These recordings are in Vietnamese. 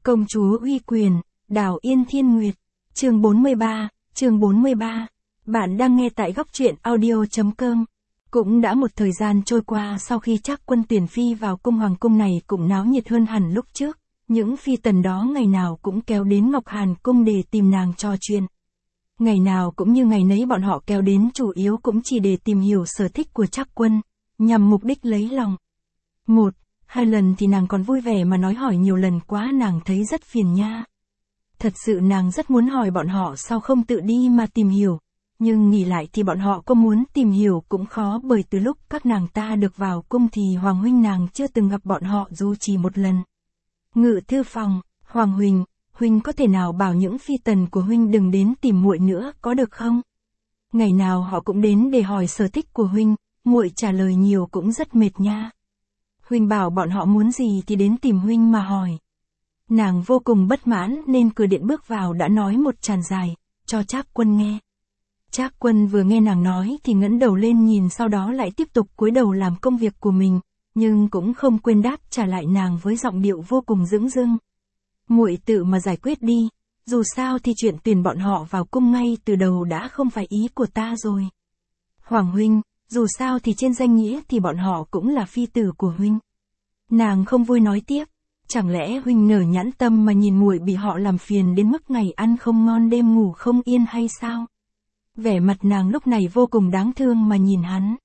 Công chúa uy quyền, Đào Yên Thiên Nguyệt, chương 43. Bạn đang nghe tại góc truyện audio.com. Cũng đã một thời gian trôi qua sau khi Trác Quân tuyển phi vào cung hoàng cung này cũng náo nhiệt hơn hẳn lúc trước, những phi tần đó ngày nào cũng kéo đến Ngọc Hàn cung để tìm nàng trò chuyện. Ngày nào cũng như ngày nấy bọn họ kéo đến chủ yếu cũng chỉ để tìm hiểu sở thích của Trác Quân, nhằm mục đích lấy lòng. 1-2 lần thì nàng còn vui vẻ mà nói hỏi nhiều lần quá nàng thấy rất phiền nha. Thật sự nàng rất muốn hỏi bọn họ sao không tự đi mà tìm hiểu, nhưng nghĩ lại thì bọn họ có muốn tìm hiểu cũng khó bởi từ lúc các nàng ta được vào cung thì Hoàng huynh nàng chưa từng gặp bọn họ dù chỉ một lần. Ngự thư phòng, Hoàng huynh có thể nào bảo những phi tần của huynh đừng đến tìm muội nữa có được không? Ngày nào họ cũng đến để hỏi sở thích của huynh, muội trả lời nhiều cũng rất mệt nha. Huynh bảo bọn họ muốn gì thì đến tìm huynh mà hỏi. Nàng vô cùng bất mãn nên cửa điện bước vào đã nói một tràng dài, cho Trác Quân nghe. Trác Quân vừa nghe nàng nói thì ngẩng đầu lên nhìn sau đó lại tiếp tục cúi đầu làm công việc của mình, nhưng cũng không quên đáp trả lại nàng với giọng điệu vô cùng dửng dưng. Muội tự mà giải quyết đi, dù sao thì chuyện tuyển bọn họ vào cung ngay từ đầu đã không phải ý của ta rồi. Hoàng huynh, dù sao thì trên danh nghĩa thì bọn họ cũng là phi tử của huynh. Nàng không vui nói tiếp, chẳng lẽ huynh nở nhãn tâm mà nhìn muội bị họ làm phiền đến mức ngày ăn không ngon đêm ngủ không yên hay sao? Vẻ mặt nàng lúc này vô cùng đáng thương mà nhìn hắn.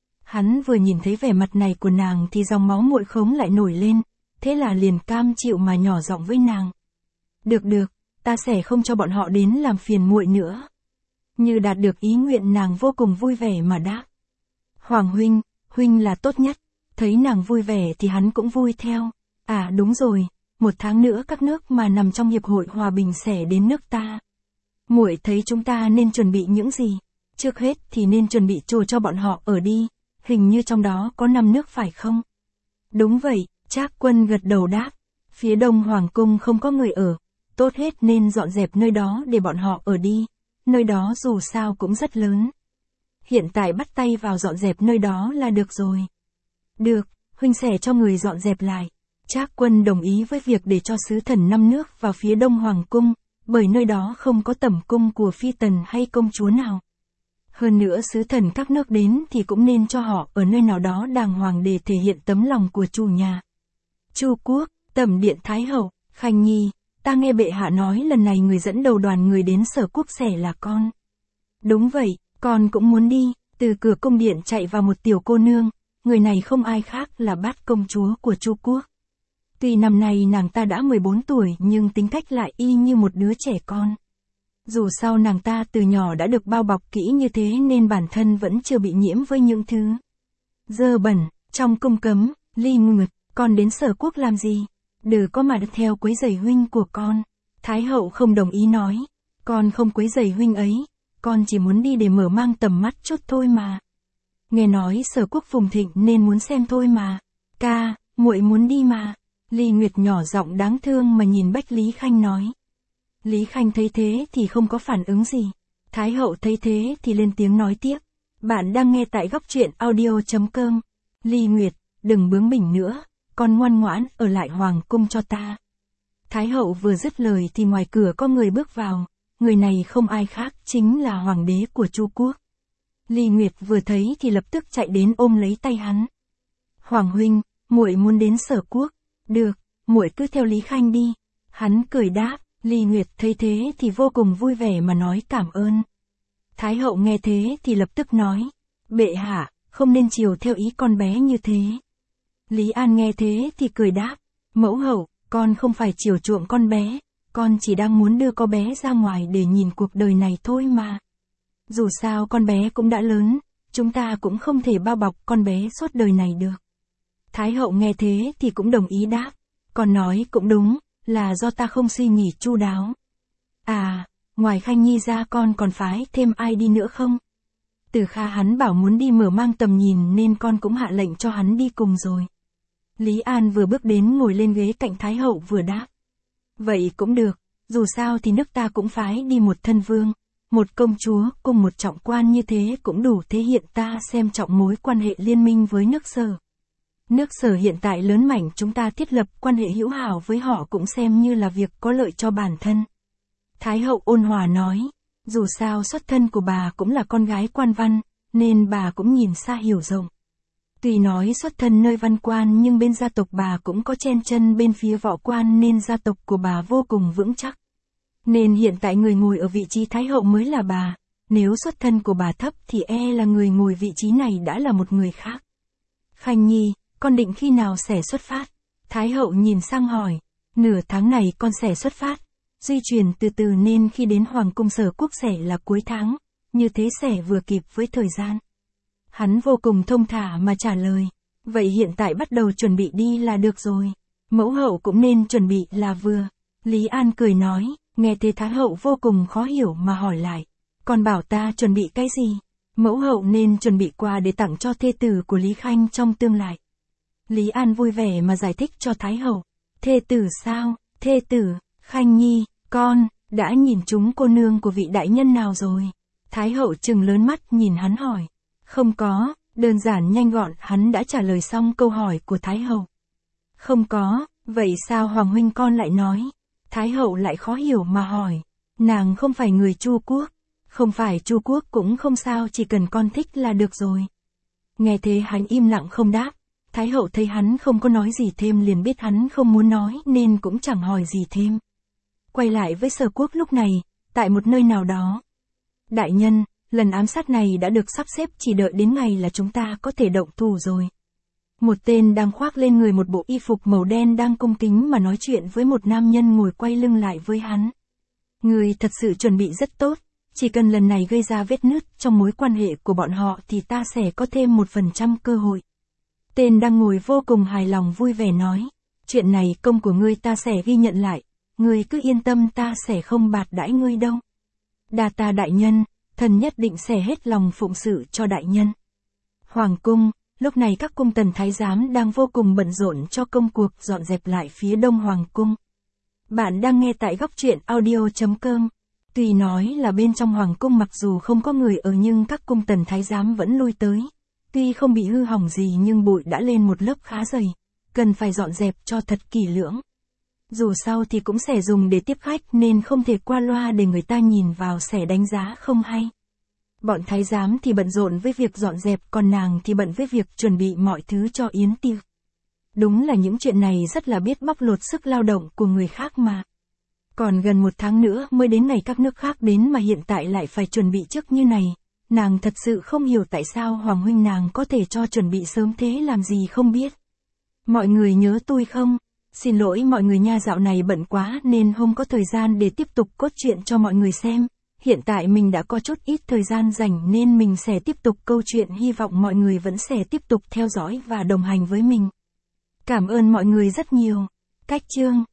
Hắn vừa nhìn thấy vẻ mặt này của nàng thì dòng máu muội khống lại nổi lên, thế là liền cam chịu mà nhỏ giọng với nàng. Được, ta sẽ không cho bọn họ đến làm phiền muội nữa. Như đạt được ý nguyện nàng vô cùng vui vẻ mà đáp. Hoàng huynh là tốt nhất, thấy nàng vui vẻ thì hắn cũng vui theo. À đúng rồi, 1 tháng nữa các nước mà nằm trong hiệp hội hòa bình sẽ đến nước ta. Muội thấy chúng ta nên chuẩn bị những gì? Trước hết thì nên chuẩn bị chỗ cho bọn họ ở đi, hình như trong đó có 5 nước phải không? Đúng vậy, Trác Quân gật đầu đáp. Phía đông hoàng cung không có người ở, tốt hết nên dọn dẹp nơi đó để bọn họ ở đi, nơi đó dù sao cũng rất lớn. Hiện tại bắt tay vào dọn dẹp nơi đó là được rồi. Được, huynh sẽ cho người dọn dẹp lại. Trác Quân đồng ý với việc để cho sứ thần 5 nước vào phía đông hoàng cung, bởi nơi đó không có tẩm cung của phi tần hay công chúa nào. Hơn nữa sứ thần các nước đến thì cũng nên cho họ ở nơi nào đó đàng hoàng để thể hiện tấm lòng của chủ nhà. Chu Quốc, Tẩm điện Thái hậu, Khanh Nhi, ta nghe bệ hạ nói lần này người dẫn đầu đoàn người đến Sở Quốc sẽ là con. Đúng vậy, con cũng muốn đi. Từ cửa cung điện chạy vào một tiểu cô nương, người này không ai khác là Bát công chúa của Chu Quốc. Tuy năm nay nàng ta đã 14 tuổi nhưng tính cách lại y như một đứa trẻ con. Dù sao nàng ta từ nhỏ đã được bao bọc kỹ như thế nên bản thân vẫn chưa bị nhiễm với những thứ dơ bẩn. Trong cung cấm, Ly Nguyệt, con đến Sở Quốc làm gì? Đừng có mà theo quấy rầy huynh của con. Thái hậu không đồng ý nói, con không quấy rầy huynh ấy, con chỉ muốn đi để mở mang tầm mắt chút thôi mà. Nghe nói Sở Quốc phồn thịnh nên muốn xem thôi mà. Ca, muội muốn đi mà. Ly Nguyệt nhỏ giọng đáng thương mà nhìn Bách Lý Khanh nói. Lý Khanh thấy thế thì không có phản ứng gì. Thái hậu thấy thế thì lên tiếng nói tiếp. Bạn đang nghe tại góc truyện audio.com. Ly Nguyệt, đừng bướng bỉnh nữa, con ngoan ngoãn ở lại hoàng cung cho ta. Thái hậu vừa dứt lời thì ngoài cửa có người bước vào. Người này không ai khác chính là hoàng đế của Chu Quốc. Ly Nguyệt vừa thấy thì lập tức chạy đến ôm lấy tay hắn. Hoàng huynh, muội muốn đến Sở Quốc. Được, muội cứ theo Lý Khanh đi. Hắn cười đáp. Ly Nguyệt thấy thế thì vô cùng vui vẻ mà nói cảm ơn. Thái hậu nghe thế thì lập tức nói. Bệ hạ, không nên chiều theo ý con bé như thế. Lý An nghe thế thì cười đáp. Mẫu hậu, con không phải chiều chuộng con bé. Con chỉ đang muốn đưa con bé ra ngoài để nhìn cuộc đời này thôi mà. Dù sao con bé cũng đã lớn, chúng ta cũng không thể bao bọc con bé suốt đời này được. Thái hậu nghe thế thì cũng đồng ý đáp. Con nói cũng đúng, là do ta không suy nghĩ chu đáo. À, ngoài Khanh Nhi ra con còn phái thêm ai đi nữa không? Từ Kha hắn bảo muốn đi mở mang tầm nhìn nên con cũng hạ lệnh cho hắn đi cùng rồi. Lý An vừa bước đến ngồi lên ghế cạnh Thái hậu vừa đáp. Vậy cũng được, dù sao thì nước ta cũng phái đi một thân vương, một công chúa cùng một trọng quan như thế cũng đủ thể hiện ta xem trọng mối quan hệ liên minh với nước Sở. Nước Sở hiện tại lớn mạnh, chúng ta thiết lập quan hệ hữu hảo với họ cũng xem như là việc có lợi cho bản thân. Thái hậu ôn hòa nói, dù sao xuất thân của bà cũng là con gái quan văn, nên bà cũng nhìn xa hiểu rộng. Tuy nói xuất thân nơi văn quan nhưng bên gia tộc bà cũng có chen chân bên phía võ quan nên gia tộc của bà vô cùng vững chắc. Nên hiện tại người ngồi ở vị trí Thái hậu mới là bà, nếu xuất thân của bà thấp thì là người ngồi vị trí này đã là một người khác. Khanh Nhi, con định khi nào sẽ xuất phát? Thái hậu nhìn sang hỏi, nửa tháng này con sẽ xuất phát, di chuyển từ từ nên khi đến Hoàng cung Sở Quốc sẽ là cuối tháng, như thế sẽ vừa kịp với thời gian. Hắn vô cùng thông thả mà trả lời, vậy hiện tại bắt đầu chuẩn bị đi là được rồi. Mẫu hậu cũng nên chuẩn bị là vừa. Lý An cười nói, nghe thế Thái hậu vô cùng khó hiểu mà hỏi lại, con bảo ta chuẩn bị cái gì? Mẫu hậu nên chuẩn bị quà để tặng cho thê tử của Lý Khanh trong tương lai. Lý An vui vẻ mà giải thích cho Thái hậu, thê tử sao? Thê tử, Khanh Nhi, con, đã nhìn chúng cô nương của vị đại nhân nào rồi? Thái hậu trừng lớn mắt nhìn hắn hỏi. Không có, đơn giản nhanh gọn hắn đã trả lời xong câu hỏi của Thái hậu. Không có, vậy sao Hoàng huynh con lại nói? Thái hậu lại khó hiểu mà hỏi. Nàng không phải người Chu quốc. Không phải Chu quốc cũng không sao, chỉ cần con thích là được rồi. Nghe thế hắn im lặng không đáp. Thái hậu thấy hắn không có nói gì thêm liền biết hắn không muốn nói nên cũng chẳng hỏi gì thêm. Quay lại với Sở Quốc lúc này, tại một nơi nào đó. Đại nhân, lần ám sát này đã được sắp xếp, chỉ đợi đến ngày là chúng ta có thể động thủ rồi. Một tên đang khoác lên người một bộ y phục màu đen đang cung kính mà nói chuyện với một nam nhân ngồi quay lưng lại với hắn. Người thật sự chuẩn bị rất tốt, chỉ cần lần này gây ra vết nứt trong mối quan hệ của bọn họ thì ta sẽ có thêm 1% cơ hội. Tên đang ngồi vô cùng hài lòng vui vẻ nói, chuyện này công của ngươi ta sẽ ghi nhận lại, ngươi cứ yên tâm ta sẽ không bạc đãi ngươi đâu. Đa tạ đại nhân, thần nhất định sẽ hết lòng phụng sự cho đại nhân. Hoàng cung, lúc này các cung tần thái giám đang vô cùng bận rộn cho công cuộc dọn dẹp lại phía đông hoàng cung. Bạn đang nghe tại góc truyện audio.com. Tuy nói là bên trong hoàng cung mặc dù không có người ở nhưng các cung tần thái giám vẫn lui tới. Tuy không bị hư hỏng gì nhưng bụi đã lên một lớp khá dày, cần phải dọn dẹp cho thật kỹ lưỡng. Dù sao thì cũng sẽ dùng để tiếp khách nên không thể qua loa để người ta nhìn vào sẽ đánh giá không hay. Bọn thái giám thì bận rộn với việc dọn dẹp, còn nàng thì bận với việc chuẩn bị mọi thứ cho yến tiệc. Đúng là những chuyện này rất là biết bóc lột sức lao động của người khác mà. Còn gần 1 tháng nữa mới đến ngày các nước khác đến mà hiện tại lại phải chuẩn bị trước như này. Nàng thật sự không hiểu tại sao Hoàng huynh nàng có thể cho chuẩn bị sớm thế làm gì không biết. Mọi người nhớ tôi không? Xin lỗi mọi người nha, dạo này bận quá nên không có thời gian để tiếp tục cốt truyện cho mọi người xem. Hiện tại mình đã có chút ít thời gian rảnh nên mình sẽ tiếp tục câu chuyện, hy vọng mọi người vẫn sẽ tiếp tục theo dõi và đồng hành với mình. Cảm ơn mọi người rất nhiều. Cách chương